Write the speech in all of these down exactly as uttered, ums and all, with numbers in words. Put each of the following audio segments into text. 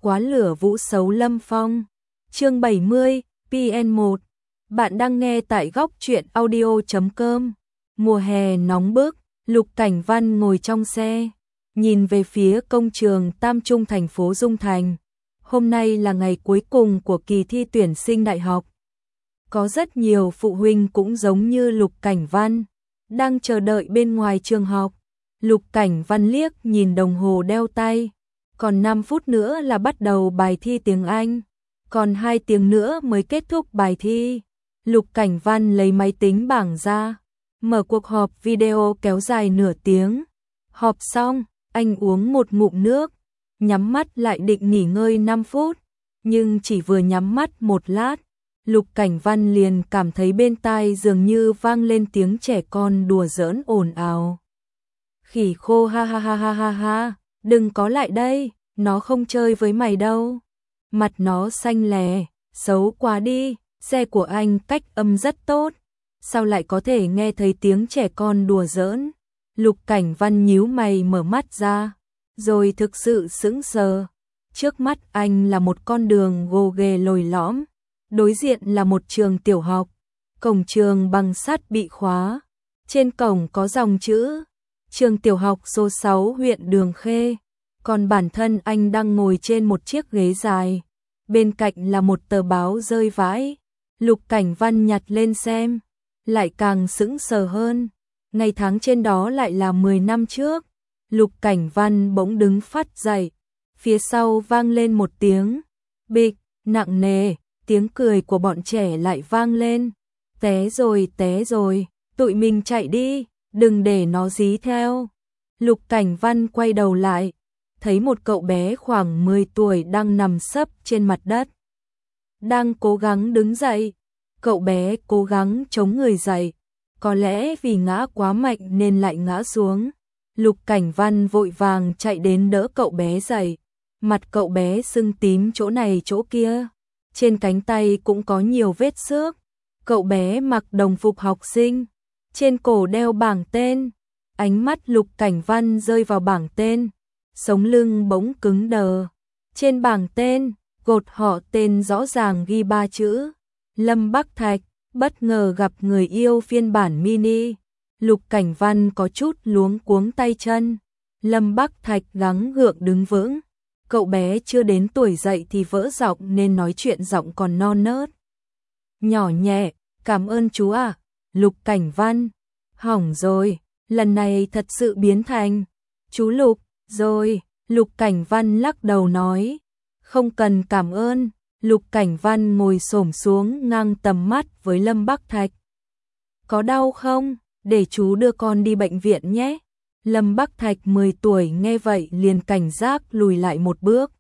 quá lửa vũ xấu Lâm Phong. Chương bảy mươi, pê en một. Bạn đang nghe tại góc truyện audio chấm com. Mùa hè nóng bức, Lục Cảnh Văn ngồi trong xe, nhìn về phía công trường Tam Trung thành phố Dung Thành. Hôm nay là ngày cuối cùng của kỳ thi tuyển sinh đại học. Có rất nhiều phụ huynh cũng giống như Lục Cảnh Văn, đang chờ đợi bên ngoài trường học. Lục Cảnh Văn liếc nhìn đồng hồ đeo tay, còn năm phút nữa là bắt đầu bài thi tiếng Anh, còn hai tiếng nữa mới kết thúc bài thi. Lục Cảnh Văn lấy máy tính bảng ra, mở cuộc họp video kéo dài nửa tiếng. Họp xong, anh uống một ngụm nước, nhắm mắt lại định nghỉ ngơi năm phút, nhưng chỉ vừa nhắm mắt một lát, Lục Cảnh Văn liền cảm thấy bên tai dường như vang lên tiếng trẻ con đùa giỡn ồn ào. Khỉ khô ha ha ha ha ha ha, đừng có lại đây, nó không chơi với mày đâu. Mặt nó xanh lè, xấu quá đi, xe của anh cách âm rất tốt, sao lại có thể nghe thấy tiếng trẻ con đùa giỡn. Lục Cảnh Văn nhíu mày mở mắt ra, rồi thực sự sững sờ. Trước mắt anh là một con đường gồ ghề lồi lõm, đối diện là một trường tiểu học, cổng trường bằng sắt bị khóa, trên cổng có dòng chữ trường tiểu học số sáu huyện Đường Khê, còn bản thân anh đang ngồi trên một chiếc ghế dài, bên cạnh là một tờ báo rơi vãi. Lục Cảnh Văn nhặt lên xem, lại càng sững sờ hơn, ngày tháng trên đó lại là mười năm trước. Lục Cảnh Văn bỗng đứng phắt dậy, phía sau vang lên một tiếng bịch nặng nề, tiếng cười của bọn trẻ lại vang lên. Té rồi, té rồi, tụi mình chạy đi, đừng để nó dí theo. Lục Cảnh Văn quay đầu lại, thấy một cậu bé khoảng mười tuổi đang nằm sấp trên mặt đất, đang cố gắng đứng dậy. Cậu bé cố gắng chống người dậy, có lẽ vì ngã quá mạnh nên lại ngã xuống. Lục Cảnh Văn vội vàng chạy đến đỡ cậu bé dậy. Mặt cậu bé sưng tím chỗ này chỗ kia, trên cánh tay cũng có nhiều vết xước. Cậu bé mặc đồng phục học sinh, trên cổ đeo bảng tên. Ánh mắt Lục Cảnh Văn rơi vào bảng tên, sống lưng bỗng cứng đờ. Trên bảng tên, gột họ tên rõ ràng ghi ba chữ Lâm Bắc Thạch. Bất ngờ gặp người yêu phiên bản mini, Lục Cảnh Văn có chút luống cuống tay chân. Lâm Bắc Thạch gắng gượng đứng vững, cậu bé chưa đến tuổi dậy thì vỡ giọng nên nói chuyện giọng còn non nớt. Nhỏ nhẹ, cảm ơn chú ạ. À. Lục Cảnh Văn, hỏng rồi, lần này thật sự biến thành chú Lục rồi. Lục Cảnh Văn lắc đầu nói, không cần cảm ơn. Lục Cảnh Văn ngồi xổm xuống ngang tầm mắt với Lâm Bắc Thạch. Có đau không? Để chú đưa con đi bệnh viện nhé. Lâm Bắc Thạch mười tuổi nghe vậy liền cảnh giác lùi lại một bước.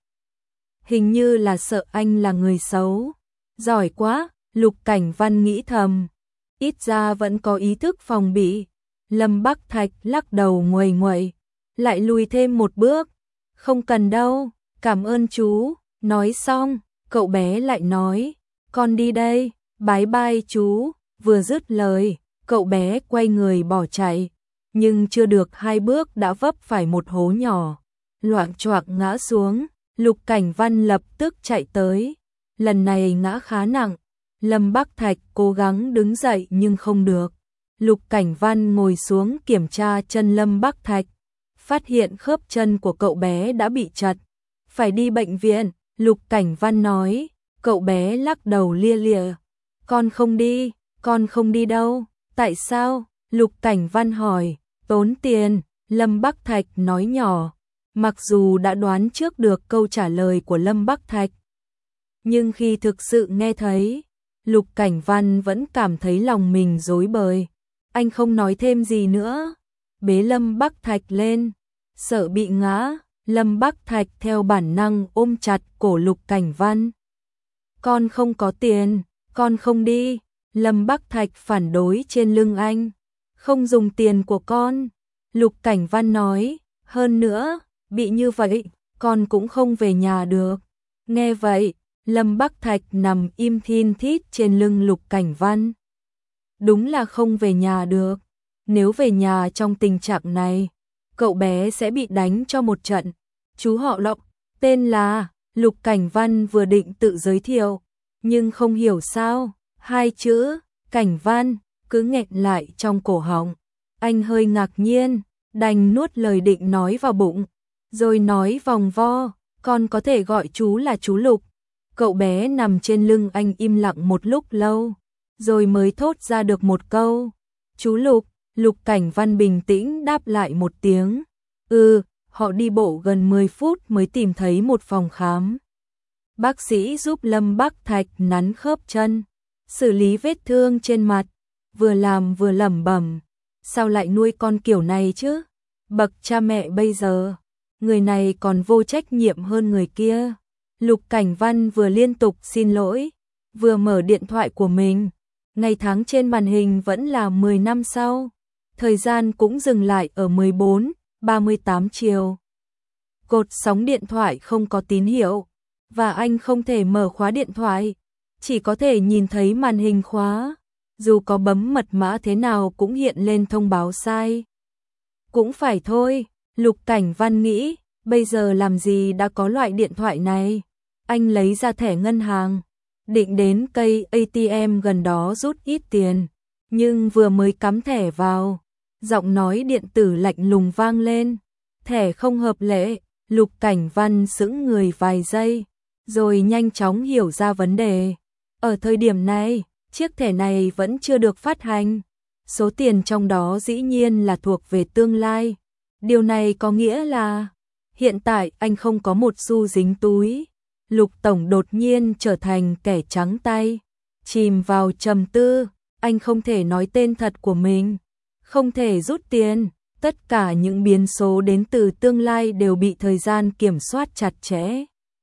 Hình như là sợ anh là người xấu. Giỏi quá, Lục Cảnh Văn nghĩ thầm. Ít ra vẫn có ý thức phòng bị. Lâm Bắc Thạch lắc đầu nguầy nguậy, lại lùi thêm một bước. Không cần đâu, cảm ơn chú. Nói xong, cậu bé lại nói, con đi đây, bái bai chú. Vừa dứt lời, cậu bé quay người bỏ chạy, nhưng chưa được hai bước đã vấp phải một hố nhỏ, loạng choạng ngã xuống. Lục Cảnh Văn lập tức chạy tới, lần này ngã khá nặng. Lâm Bắc Thạch cố gắng đứng dậy nhưng không được. Lục Cảnh Văn ngồi xuống kiểm tra chân Lâm Bắc Thạch, phát hiện khớp chân của cậu bé đã bị chật, phải đi bệnh viện. Lục Cảnh Văn nói, cậu bé lắc đầu lia lịa, con không đi, con không đi đâu. Tại sao? Lục Cảnh Văn hỏi. Tốn tiền, Lâm Bắc Thạch nói nhỏ. Mặc dù đã đoán trước được câu trả lời của Lâm Bắc Thạch, nhưng khi thực sự nghe thấy, Lục Cảnh Văn vẫn cảm thấy lòng mình rối bời. Anh không nói thêm gì nữa, bế Lâm Bắc Thạch lên, sợ bị ngã. Lâm Bắc Thạch theo bản năng ôm chặt cổ Lục Cảnh Văn. Con không có tiền, con không đi. Lâm Bắc Thạch phản đối trên lưng anh. Không dùng tiền của con. Lục Cảnh Văn nói, hơn nữa, bị như vậy, con cũng không về nhà được. Nghe vậy, Lâm Bắc Thạch nằm im thin thít trên lưng Lục Cảnh Văn. Đúng là không về nhà được. Nếu về nhà trong tình trạng này, cậu bé sẽ bị đánh cho một trận. Chú họ Lộc, tên là Lục Cảnh Văn vừa định tự giới thiệu, nhưng không hiểu sao, hai chữ Cảnh Văn cứ nghẹn lại trong cổ họng. Anh hơi ngạc nhiên, đành nuốt lời định nói vào bụng, rồi nói vòng vo, con có thể gọi chú là chú Lục. Cậu bé nằm trên lưng anh im lặng một lúc lâu, rồi mới thốt ra được một câu, chú Lục. Lục Cảnh Văn bình tĩnh đáp lại một tiếng, ừ. Họ đi bộ gần mười phút mới tìm thấy một phòng khám. Bác sĩ giúp Lâm Bắc Thạch nắn khớp chân, xử lý vết thương trên mặt, vừa làm vừa lẩm bẩm, sao lại nuôi con kiểu này chứ? Bậc cha mẹ bây giờ, người này còn vô trách nhiệm hơn người kia. Lục Cảnh Văn vừa liên tục xin lỗi, vừa mở điện thoại của mình. Ngày tháng trên màn hình vẫn là mười năm sau, thời gian cũng dừng lại ở mười bốn ba mươi tám chiều. Cột sóng điện thoại không có tín hiệu, và anh không thể mở khóa điện thoại, chỉ có thể nhìn thấy màn hình khóa, dù có bấm mật mã thế nào cũng hiện lên thông báo sai. Cũng phải thôi, Lục Cảnh Văn nghĩ, bây giờ làm gì đã có loại điện thoại này. Anh lấy ra thẻ ngân hàng, định đến cây a tê em gần đó rút ít tiền, nhưng vừa mới cắm thẻ vào, giọng nói điện tử lạnh lùng vang lên, thẻ không hợp lệ. Lục Cảnh Văn sững người vài giây, rồi nhanh chóng hiểu ra vấn đề. Ở thời điểm này, chiếc thẻ này vẫn chưa được phát hành, số tiền trong đó dĩ nhiên là thuộc về tương lai. Điều này có nghĩa là hiện tại anh không có một xu dính túi. Lục Tổng đột nhiên trở thành kẻ trắng tay, chìm vào trầm tư. Anh không thể nói tên thật của mình, không thể rút tiền. Tất cả những biến số đến từ tương lai đều bị thời gian kiểm soát chặt chẽ.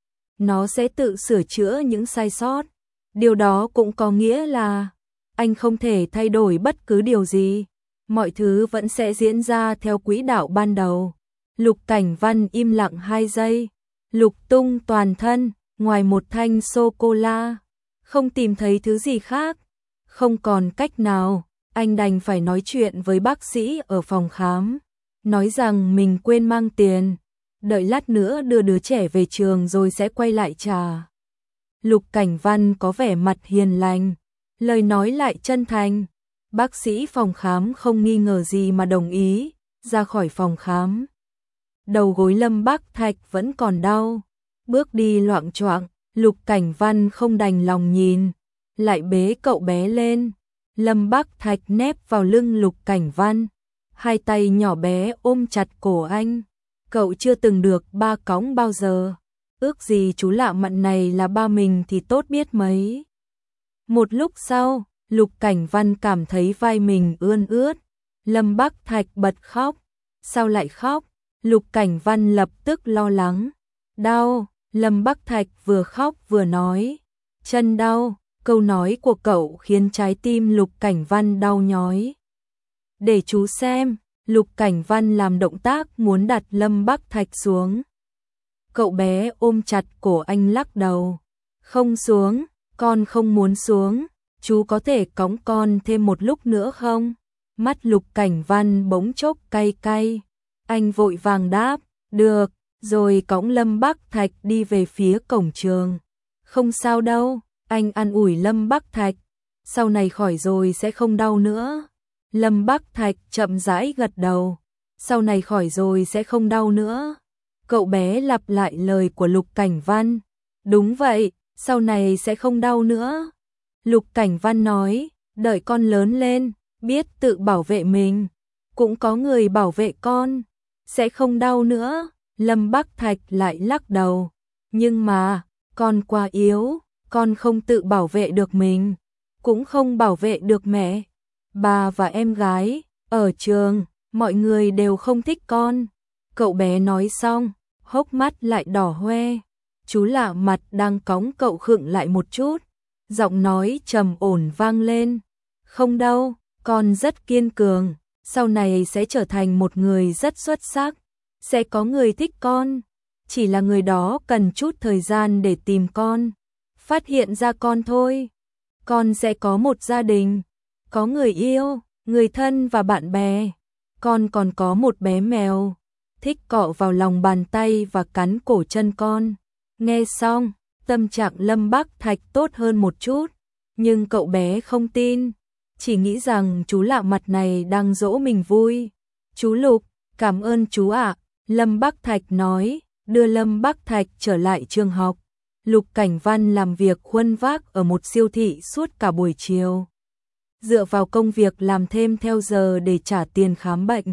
Nó sẽ tự sửa chữa những sai sót. Điều đó cũng có nghĩa là anh không thể thay đổi bất cứ điều gì. Mọi thứ vẫn sẽ diễn ra theo quỹ đạo ban đầu. Lục Cảnh Văn im lặng hai giây, lục tung toàn thân, ngoài một thanh sô-cô-la, không tìm thấy thứ gì khác. Không còn cách nào, anh đành phải nói chuyện với bác sĩ ở phòng khám, nói rằng mình quên mang tiền, đợi lát nữa đưa đứa trẻ về trường rồi sẽ quay lại trả. Lục Cảnh Văn có vẻ mặt hiền lành, lời nói lại chân thành. Bác sĩ phòng khám không nghi ngờ gì mà đồng ý, ra khỏi phòng khám. Đầu gối Lâm Bắc Thạch vẫn còn đau, bước đi loạng choạng. Lục Cảnh Văn không đành lòng nhìn, lại bế cậu bé lên. Lâm Bắc Thạch nép vào lưng Lục Cảnh Văn, hai tay nhỏ bé ôm chặt cổ anh. Cậu chưa từng được ba cõng bao giờ, ước gì chú lạ mặn này là ba mình thì tốt biết mấy. Một lúc sau, Lục Cảnh Văn cảm thấy vai mình ươn ướt. Lâm Bắc Thạch bật khóc. Sao lại khóc? Lục Cảnh Văn lập tức lo lắng. Đau. Lâm Bắc Thạch vừa khóc vừa nói. Chân đau. Câu nói của cậu khiến trái tim Lục Cảnh Văn đau nhói. Để chú xem. Lục Cảnh Văn làm động tác muốn đặt Lâm Bắc Thạch xuống. Cậu bé ôm chặt cổ anh lắc đầu. Không xuống, con không muốn xuống. Chú có thể cõng con thêm một lúc nữa không? Mắt Lục Cảnh Văn bỗng chốc cay cay. Anh vội vàng đáp, được, rồi cõng Lâm Bắc Thạch đi về phía cổng trường. Không sao đâu, anh an ủi Lâm Bắc Thạch. Sau này khỏi rồi sẽ không đau nữa. Lâm Bắc Thạch chậm rãi gật đầu. Sau này khỏi rồi sẽ không đau nữa. Cậu bé lặp lại lời của Lục Cảnh Văn. Đúng vậy, sau này sẽ không đau nữa. Lục Cảnh Văn nói, đợi con lớn lên, biết tự bảo vệ mình, cũng có người bảo vệ con, sẽ không đau nữa. Lâm Bắc Thạch lại lắc đầu, nhưng mà, con quá yếu, con không tự bảo vệ được mình, cũng không bảo vệ được mẹ, bà và em gái, ở trường, mọi người đều không thích con. Cậu bé nói xong, hốc mắt lại đỏ hoe. Chú lạ mặt đang cõng cậu khựng lại một chút. Giọng nói trầm ổn vang lên. Không đâu, con rất kiên cường, sau này sẽ trở thành một người rất xuất sắc, sẽ có người thích con, chỉ là người đó cần chút thời gian để tìm con, phát hiện ra con thôi. Con sẽ có một gia đình, có người yêu, người thân và bạn bè. Con còn có một bé mèo, thích cọ vào lòng bàn tay và cắn cổ chân con. Nghe xong, tâm trạng Lâm Bắc Thạch tốt hơn một chút, nhưng cậu bé không tin, chỉ nghĩ rằng chú lạ mặt này đang dỗ mình vui. Chú Lục, cảm ơn chú ạ, Lâm Bắc Thạch nói, đưa Lâm Bắc Thạch trở lại trường học. Lục Cảnh Văn làm việc khuân vác ở một siêu thị suốt cả buổi chiều. Dựa vào công việc làm thêm theo giờ để trả tiền khám bệnh.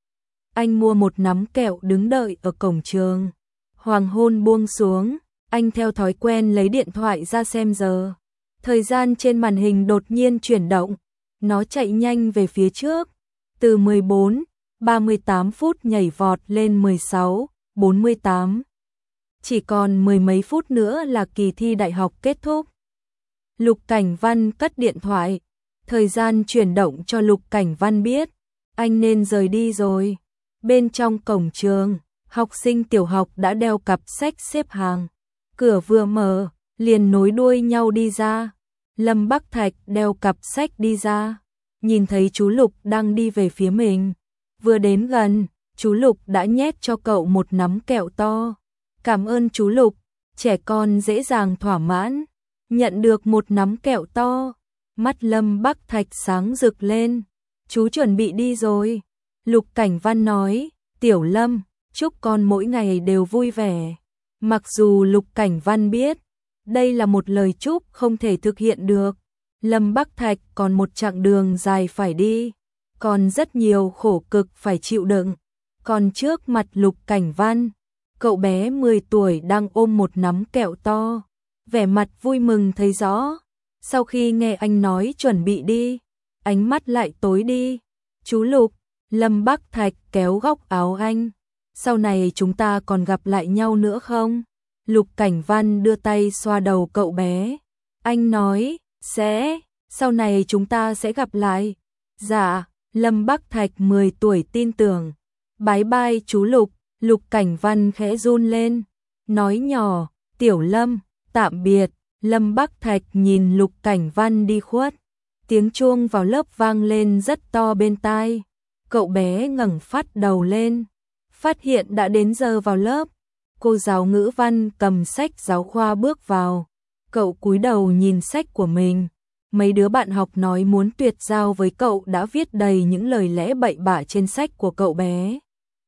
Anh mua một nắm kẹo đứng đợi ở cổng trường. Hoàng hôn buông xuống, anh theo thói quen lấy điện thoại ra xem giờ. Thời gian trên màn hình đột nhiên chuyển động, nó chạy nhanh về phía trước, từ mười bốn, ba mươi tám phút nhảy vọt lên mười sáu, bốn mươi tám. Chỉ còn mười mấy phút nữa là kỳ thi đại học kết thúc. Lục Cảnh Văn cất điện thoại, thời gian chuyển động cho Lục Cảnh Văn biết, anh nên rời đi rồi. Bên trong cổng trường, học sinh tiểu học đã đeo cặp sách xếp hàng. Cửa vừa mở, liền nối đuôi nhau đi ra. Lâm Bắc Thạch đeo cặp sách đi ra, nhìn thấy chú Lục đang đi về phía mình. Vừa đến gần, chú Lục đã nhét cho cậu một nắm kẹo to. Cảm ơn chú Lục, trẻ con dễ dàng thỏa mãn. Nhận được một nắm kẹo to, mắt Lâm Bắc Thạch sáng rực lên. Chú chuẩn bị đi rồi. Lục Cảnh Văn nói, Tiểu Lâm, chúc con mỗi ngày đều vui vẻ. Mặc dù Lục Cảnh Văn biết, đây là một lời chúc không thể thực hiện được. Lâm Bắc Thạch còn một chặng đường dài phải đi, còn rất nhiều khổ cực phải chịu đựng. Còn trước mặt Lục Cảnh Văn, cậu bé mười tuổi đang ôm một nắm kẹo to, vẻ mặt vui mừng thấy rõ. Sau khi nghe anh nói chuẩn bị đi, ánh mắt lại tối đi. Chú Lục, Lâm Bắc Thạch kéo góc áo anh. Sau này chúng ta còn gặp lại nhau nữa không? Lục Cảnh Văn đưa tay xoa đầu cậu bé. Anh nói, sẽ, sau này chúng ta sẽ gặp lại. Dạ, Lâm Bắc Thạch mười tuổi tin tưởng. Bái bai chú Lục, Lục Cảnh Văn khẽ run lên. Nói nhỏ, Tiểu Lâm, tạm biệt. Lâm Bắc Thạch nhìn Lục Cảnh Văn đi khuất. Tiếng chuông vào lớp vang lên rất to bên tai. Cậu bé ngẩng phát đầu lên, phát hiện đã đến giờ vào lớp. Cô giáo ngữ văn cầm sách giáo khoa bước vào. Cậu cúi đầu nhìn sách của mình. Mấy đứa bạn học nói muốn tuyệt giao với cậu đã viết đầy những lời lẽ bậy bạ trên sách của cậu bé.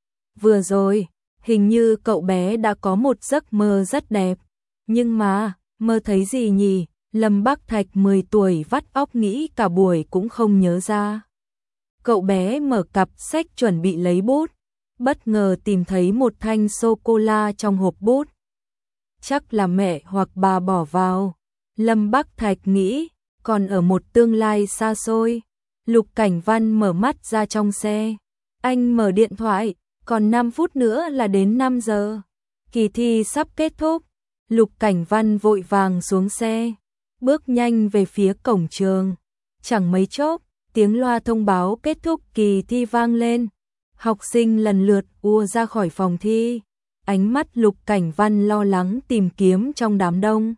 Vừa rồi, hình như cậu bé đã có một giấc mơ rất đẹp. Nhưng mà, mơ thấy gì nhỉ? Lâm Bắc Thạch mười tuổi vắt óc nghĩ cả buổi cũng không nhớ ra. Cậu bé mở cặp sách chuẩn bị lấy bút, bất ngờ tìm thấy một thanh sô-cô-la trong hộp bút. Chắc là mẹ hoặc bà bỏ vào. Lâm Bắc Thạch nghĩ, còn ở một tương lai xa xôi. Lục Cảnh Văn mở mắt ra trong xe. Anh mở điện thoại, còn năm phút nữa là đến năm giờ. Kỳ thi sắp kết thúc. Lục Cảnh Văn vội vàng xuống xe, bước nhanh về phía cổng trường. Chẳng mấy chốc, tiếng loa thông báo kết thúc kỳ thi vang lên. Học sinh lần lượt ùa ra khỏi phòng thi. Ánh mắt Lục Cảnh Văn lo lắng tìm kiếm trong đám đông.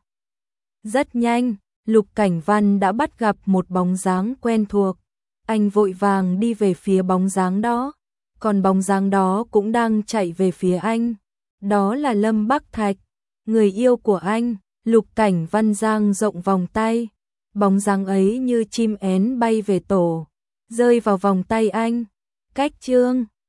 Rất nhanh, Lục Cảnh Văn đã bắt gặp một bóng dáng quen thuộc. Anh vội vàng đi về phía bóng dáng đó, còn bóng dáng đó cũng đang chạy về phía anh. Đó là Lâm Bắc Thạch, người yêu của anh. Lục Cảnh Văn dang rộng vòng tay, bóng dáng ấy như chim én bay về tổ, rơi vào vòng tay anh. Cách chương